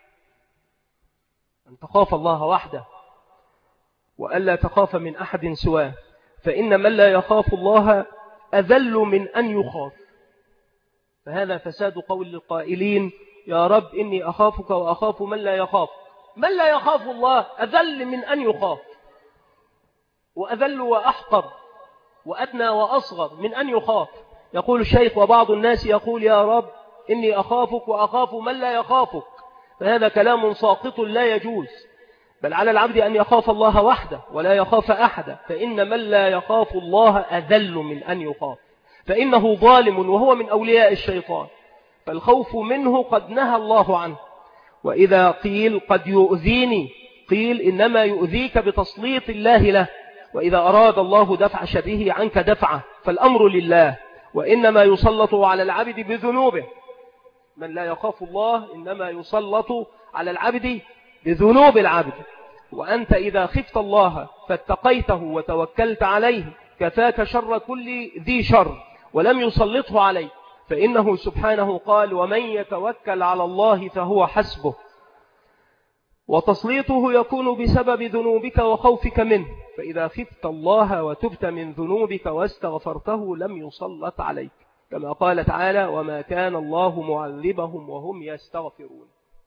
أن تخاف الله وحده وألا تخاف من أحد سواه، فإن من لا يخاف الله أذل من أن يخاف. فهذا فساد قول القائلين يا رب إني أخافك وأخاف من لا يخاف. من لا يخاف الله أذل من أن يخاف، وأذل وأحقر وأدنى وأصغر من أن يخاف. يقول الشيخ: وبعض الناس يقول يا رب إني أخافك وأخاف من لا يخافك، فهذا كلام ساقط لا يجوز، بل على العبد أن يخاف الله وحده ولا يخاف أحدا، فإن من لا يخاف الله أذل من أن يخاف، فإنه ظالم وهو من أولياء الشيطان، فالخوف منه قد نهى الله عنه. وإذا قيل قد يؤذيني، قيل إنما يؤذيك بتسليط الله له، وإذا أراد الله دفع شره عنك دفعه، فالأمر لله، وإنما يسلط على العبد بذنوبه. من لا يخاف الله إنما يسلط على العبد بذنوب العبد. وأنت إذا خفت الله فاتقيته وتوكلت عليه كفاك شر كل ذي شر ولم يسلطه عليك، فإنه سبحانه قال: ومن يتوكل على الله فهو حسبه. وتسليطه يكون بسبب ذنوبك وخوفك منه، فإذا خفت الله وتبت من ذنوبك واستغفرته لم يسلط عليك، كما قال تعالى: وما كان الله معذبهم وهم يستغفرون.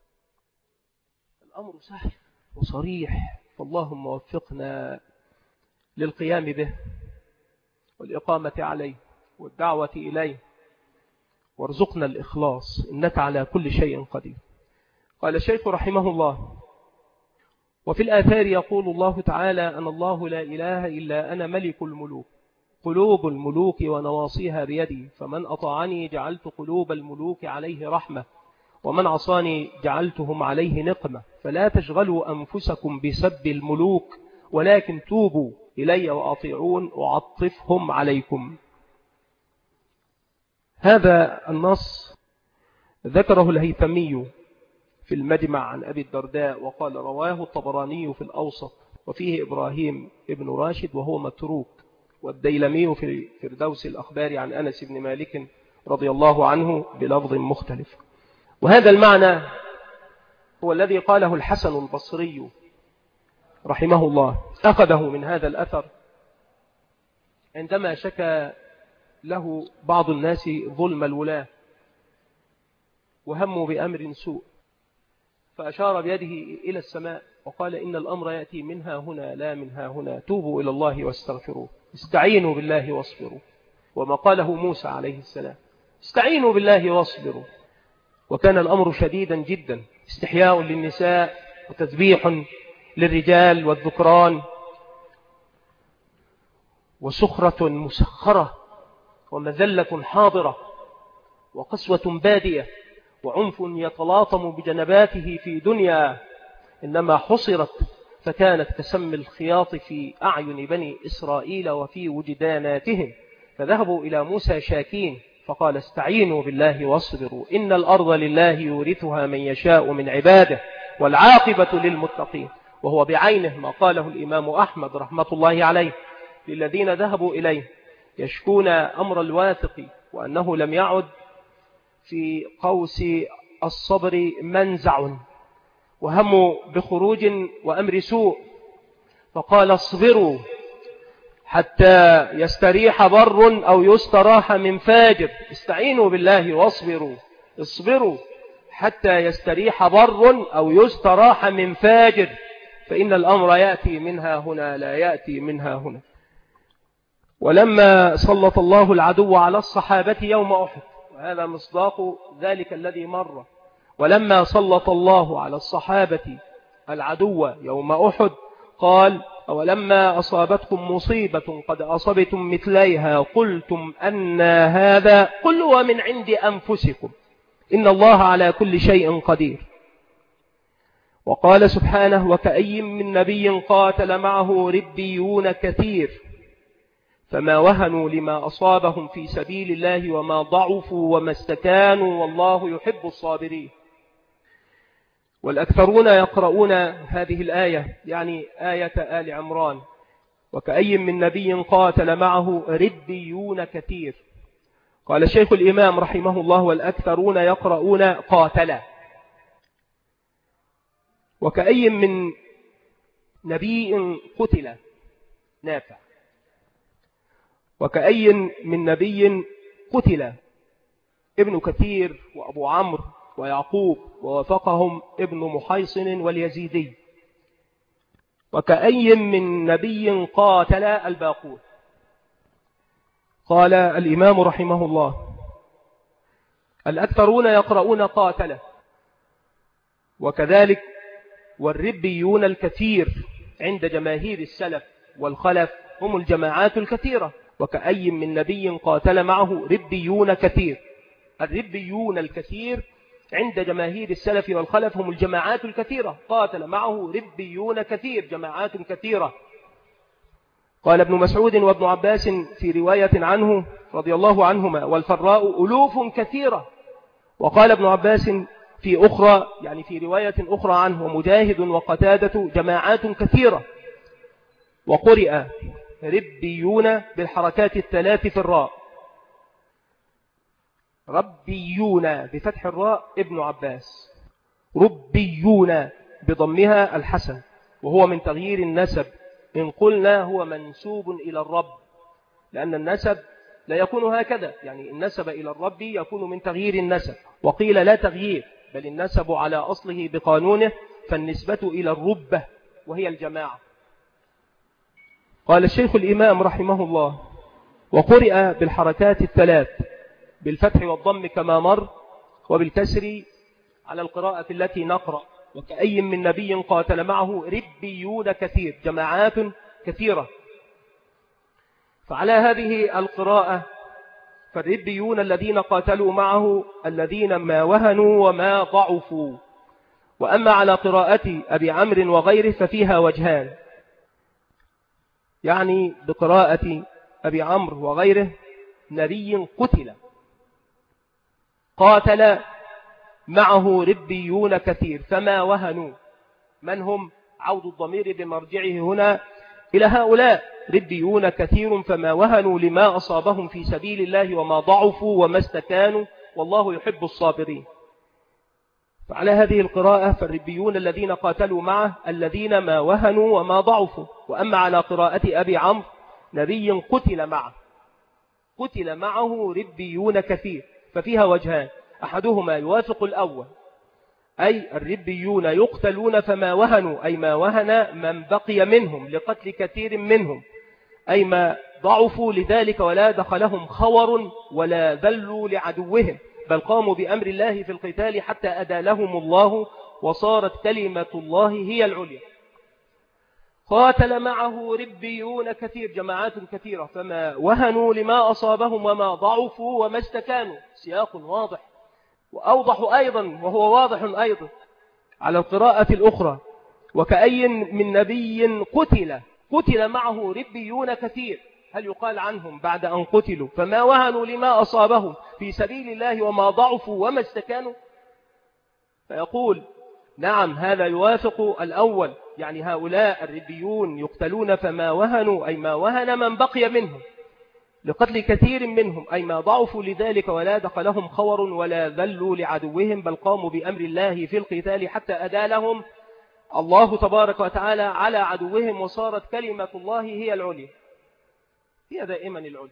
الأمر سهل وصريح، فاللهم وفقنا للقيام به والإقامة عليه والدعوة إليه، وارزقنا الإخلاص، إنك على كل شيء قدير. قال الشيخ رحمه الله: وفي الآثار يقول الله تعالى: أنا الله لا إله إلا أنا ملك الملوك، قلوب الملوك ونواصيها بيدي، فمن أطاعني جعلت قلوب الملوك عليه رحمة، ومن عصاني جعلتهم عليه نقمة، فلا تشغلوا أنفسكم بسب الملوك، ولكن توبوا إلي وأطيعون وعطفهم عليكم. هذا النص ذكره الهيثمي في المجمع عن أبي الدرداء، وقال: رواه الطبراني في الأوسط، وفيه إبراهيم ابن راشد وهو متروك، والديلمي في فردوس الأخبار عن أنس بن مالك رضي الله عنه بلفظ مختلف. وهذا المعنى هو الذي قاله الحسن البصري رحمه الله، أخذه من هذا الأثر عندما شكى له بعض الناس ظلم الولاة وهموا بأمر سوء، فأشار بيده إلى السماء وقال: إن الأمر يأتي منها هنا لا منها هنا، توبوا إلى الله واستغفروه، استعينوا بالله واصبروا. وما قاله موسى عليه السلام: استعينوا بالله واصبروا. وكان الأمر شديدا جدا، استحياء للنساء وتذبيح للرجال والذكران، وسخرة مسخرة، ومذلة حاضرة، وقسوة بادية، وعنف يتلاطم بجنباته في دنيا إنما حصرت فكانت كسم الخياط في أعين بني إسرائيل وفي وجداناتهم، فذهبوا إلى موسى شاكين فقال: استعينوا بالله واصبروا، إن الأرض لله يورثها من يشاء من عباده والعاقبة للمتقين. وهو بعينه ما قاله الإمام أحمد رحمة الله عليه للذين ذهبوا إليه يشكون أمر الواثق، وأنه لم يعد في قوس الصبر منزع، وهموا بخروج وأمر سوء، فقال: اصبروا حتى يستريح بر أو يستراح من فاجر، استعينوا بالله واصبروا، اصبروا حتى يستريح بر أو يستراح من فاجر، فإن الأمر يأتي منها هنا لا يأتي منها هنا. ولما سلط الله العدو على الصحابة يوم أحد، وهذا مصداق ذلك الذي مر، ولما سلط الله على الصحابة العدو يوم أحد قال: ولما أصابتكم مصيبة قد أصبتم مثليها قلتم أن هذا، قل هو من عند أنفسكم إن الله على كل شيء قدير. وقال سبحانه: وكأي من نبي قاتل معه ربيون كثير فما وهنوا لما أصابهم في سبيل الله وما ضعفوا وما استكانوا والله يحب الصابرين. والأكثرون يقرؤون هذه الآية، يعني آية آل عمران: وكأي من نبي قاتل معه ربيون كثير. قال الشيخ الإمام رحمه الله: والأكثرون يقرؤون قاتل. وكأي من نبي قتل نافع. وكأي من نبي قتل ابن كثير وأبو عمرو ويعقوب، ووافقهم ابن محيصن واليزيدي. وكأي من نبي قاتل الباقون. قال الإمام رحمه الله: الأكثرون يقرؤون قاتل، وكذلك والربيون الكثير عند جماهير السلف والخلف هم الجماعات الكثيرة، وكأي من نبي قاتل معه ربيون كثير. الربيون الكثير عند جماهير السلف والخلف هم الجماعات الكثيرة، قاتل معه ربيون كثير، جماعات كثيرة. قال ابن مسعود وابن عباس في رواية عنه رضي الله عنهما: والفراء ألوف كثيرة. وقال ابن عباس في أخرى، يعني في رواية أخرى عنه: ومجاهد وقتادة جماعات كثيرة. وقرئ ربيون بالحركات الثلاث في الراء، ربيون بفتح الراء ابن عباس، ربيون بضمها الحسن، وهو من تغيير النسب، إن قلنا هو منسوب إلى الرب، لأن النسب لا يكون هكذا، يعني النسب إلى الرب يكون من تغيير النسب. وقيل لا تغيير، بل النسب على أصله بقانونه، فالنسبة إلى الربة وهي الجماعة. قال الشيخ الإمام رحمه الله: وقرئ بالحركات الثلاث بالفتح والضم كما مر، وبالكسر على القراءة التي نقرأ: وكأي من نبي قاتل معه ربيون كثير، جماعات كثيرة. فعلى هذه القراءة فالربيون الذين قاتلوا معه الذين ما وهنوا وما ضعفوا. وأما على قراءة أبي عمرو وغيره ففيها وجهان، يعني بقراءة أبي عمرو وغيره: نبي قتل، قاتل معه ربيون كثير فما وهنوا. من هم؟ عود الضمير بمرجعه هنا إلى هؤلاء: ربيون كثير فما وهنوا لما أصابهم في سبيل الله وما ضعفوا وما استكانوا والله يحب الصابرين. فعلى هذه القراءة فالربيون الذين قاتلوا معه الذين ما وهنوا وما ضعفوا. وأما على قراءة أبي عمرو: نبي قتل معه، قتل معه ربيون كثير، ففيها وجهان: أحدهما يوافق الأول، أي الربيون يقتلون فما وهنوا، أي ما وهن من بقي منهم لقتل كثير منهم، أي ما ضعفوا لذلك ولا دخلهم خور ولا ذلوا لعدوهم، بل قاموا بأمر الله في القتال حتى أدى لهم الله وصارت كلمة الله هي العليا. قاتل معه ربيون كثير، جماعات كثيرة، فما وهنوا لما أصابهم وما ضعفوا وما استكانوا. سياق واضح، وأوضح أيضا وهو واضح أيضا على القراءة الأخرى: وكأي من نبي قتل، قتل معه ربيون كثير. هل يقال عنهم بعد أن قتلوا فما وهنوا لما أصابهم في سبيل الله وما ضعفوا وما استكانوا؟ فيقول: نعم، هذا يوافق الأول، يعني هؤلاء الربيون يقتلون فما وهنوا، أي ما وهن من بقي منهم لقتل كثير منهم، أي ما ضعفوا لذلك ولا دخلهم خور ولا ذلوا لعدوهم، بل قاموا بأمر الله في القتال حتى أدى لهم الله تبارك وتعالى على عدوهم وصارت كلمة الله هي العليا، هي دائما العليا.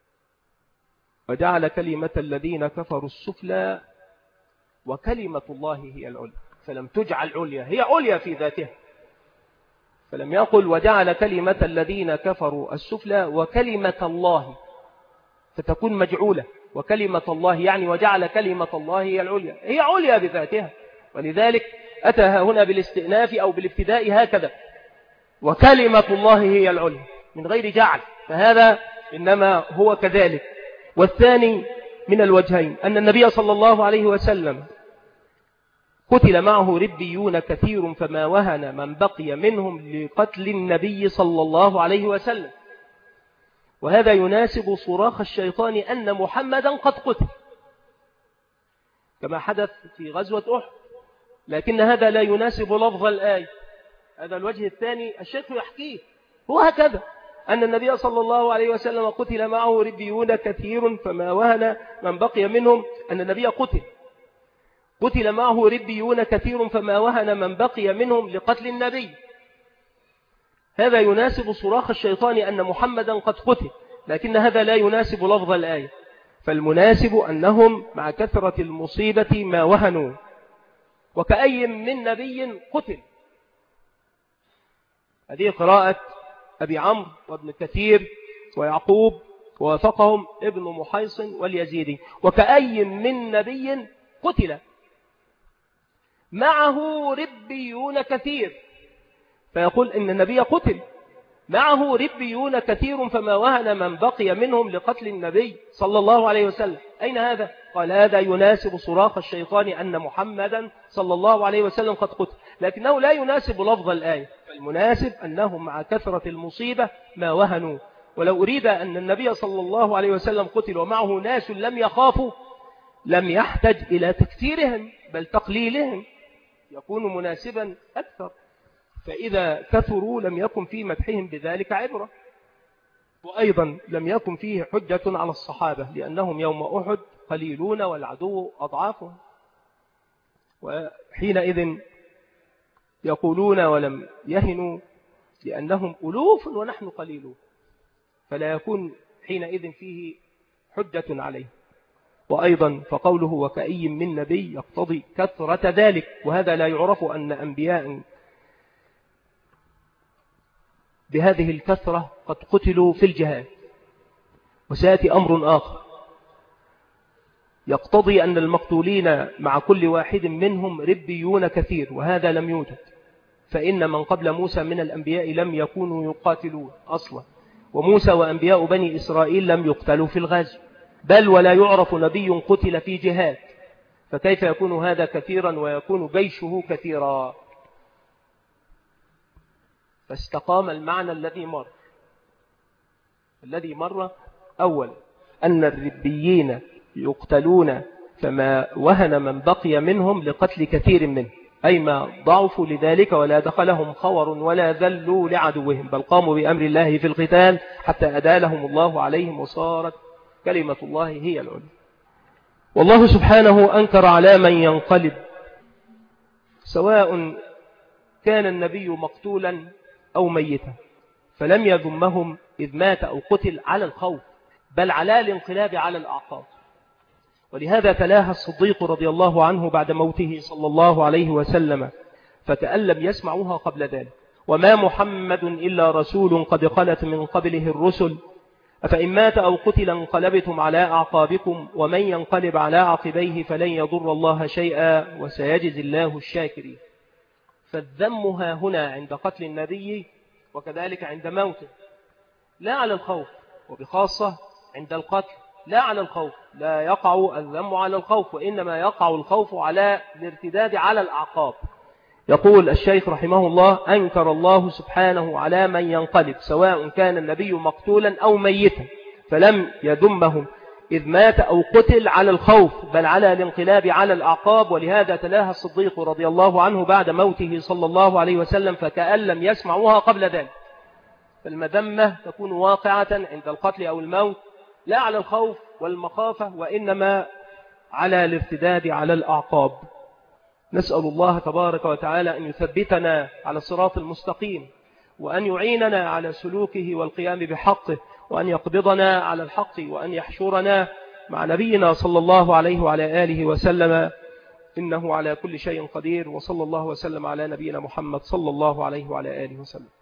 وجعل كلمة الذين كفروا السفلى وكلمة الله هي العليا، فلم تجعل عليا، هي عليا في ذاتها، فلم يقل وجعل كلمة الذين كفروا السفلى وكلمة الله فتكون مجعولة، وكلمة الله يعني وجعل كلمة الله هي العليا، هي عليا بذاتها. ولذلك أتى هنا بالاستئناف أو بالابتداء هكذا: وكلمة الله هي العليا، من غير جعل، فهذا إنما هو كذلك. والثاني من الوجهين أن النبي صلى الله عليه وسلم قتل معه ربيون كثير فما وهن من بقي منهم لقتل النبي صلى الله عليه وسلم، وهذا يناسب صراخ الشيطان أن محمدا قد قتل كما حدث في غزوة أحد، لكن هذا لا يناسب لفظ الآية. هذا الوجه الثاني الشيخ يحكيه، هو هكذا أن النبي صلى الله عليه وسلم قتل معه ربيون كثير فما وهن من بقي منهم، أن النبي قتل قتل معه ربيون كثير فما وهن من بقي منهم لقتل النبي. هذا يناسب صراخ الشيطان أن محمدا قد قتل، لكن هذا لا يناسب لفظ الآية، فالمناسب أنهم مع كثرة المصيبة ما وهنوا. وكأي من نبي قتل، هذه قراءة أبي عمرو وابن كثير ويعقوب ووافقهم ابن محيصن واليزيدي. وكأي من نبي قتل معه ربيون كثير، فيقول إن النبي قتل معه ربيون كثير فما وهن من بقي منهم لقتل النبي صلى الله عليه وسلم. أين هذا؟ قال هذا يناسب صراخ الشيطان أن محمدا صلى الله عليه وسلم قد قتل، لكنه لا يناسب لفظ الآية، فالمناسب أنهم مع كثرة المصيبة ما وهنوا. ولو أريد أن النبي صلى الله عليه وسلم قتل ومعه ناس لم يخافوا لم يحتج إلى تكثيرهم بل تقليلهم يكون مناسبا أكثر، فإذا كثروا لم يكن في مدحهم بذلك عبرة. وأيضا لم يكن فيه حجة على الصحابة لأنهم يوم أحد قليلون والعدو أضعافهم، وحينئذ يقولون ولم يهنوا لأنهم ألوف ونحن قليلون، فلا يكون حينئذ فيه حجة عليه. وأيضا فقوله وكأي من نبي يقتضي كثرة ذلك، وهذا لا يعرف أن أنبياء بهذه الكثرة قد قتلوا في الجهاد. وسيأتي أمر آخر يقتضي أن المقتولين مع كل واحد منهم ربيون كثير، وهذا لم يوجد، فإن من قبل موسى من الأنبياء لم يكونوا يقاتلون أصلا، وموسى وأنبياء بني إسرائيل لم يقتلوا في الغزو، بل ولا يعرف نبي قتل في جهاد، فكيف يكون هذا كثيرا ويكون جيشه كثيرا؟ فاستقام المعنى الذي مر الذي مر أول أن الربيين يقتلون فما وهن من بقي منهم لقتل كثير منهم، أي ما ضعفوا لذلك ولا دخلهم خور ولا ذلوا لعدوهم، بل قاموا بأمر الله في القتال حتى أدالهم الله عليهم وصارت كلمة الله هي العليا. والله سبحانه أنكر على من ينقلب سواء كان النبي مقتولا أو ميتا، فلم يذمهم إذ مات أو قتل على الخوف بل على الانقلاب على الأعقاب. ولهذا تلاها الصديق رضي الله عنه بعد موته صلى الله عليه وسلم فكأن لم يسمعوها قبل ذلك: وما محمد إلا رسول قد خلت من قبله الرسل أفإن مات أو قتل انقلبتم على أعقابكم ومن ينقلب على عقبيه فلن يضر الله شيئا وسيجزي الله الشاكرين. فالذمها هنا عند قتل النبي وكذلك عند موته لا على الخوف، وبخاصة عند القتل لا على الخوف، لا يقع الذم على الخوف، وإنما يقع الخوف على الارتداد على الأعقاب. يقول الشيخ رحمه الله: أنكر الله سبحانه على من ينقلب سواء كان النبي مقتولا أو ميتا، فلم يذمهم إذ مات أو قتل على الخوف بل على الانقلاب على الأعقاب. ولهذا تلاها الصديق رضي الله عنه بعد موته صلى الله عليه وسلم فكأن لم يسمعوها قبل ذلك. فالمذمة تكون واقعة عند القتل أو الموت لا على الخوف والمخافة، وإنما على الارتداد على الأعقاب. نسأل الله تبارك وتعالى أن يثبتنا على الصراط المستقيم، وأن يعيننا على سلوكه والقيام بحقه، وأن يقبضنا على الحق، وأن يحشرنا مع نبينا صلى الله عليه وعلى آله وسلم، إنه على كل شيء قدير. وصلى الله وسلم على نبينا محمد صلى الله عليه وعلى آله وسلم.